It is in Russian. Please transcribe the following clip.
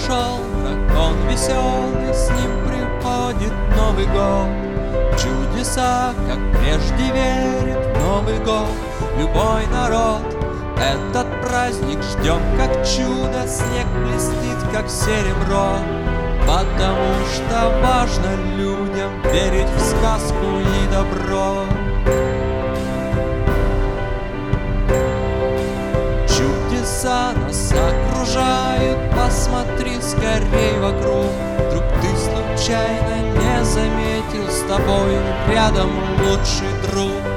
ушел, как он веселый, с ним приходит Новый год. Чудеса, как прежде, верит в Новый год любой народ. Этот праздник ждем как чудо, снег блестит, как серебро. Потому что важно людям верить в сказку и добро. Чудеса нас окружают, посмотри скорей вокруг. Вдруг ты случайно не заметил, с тобой рядом лучший друг.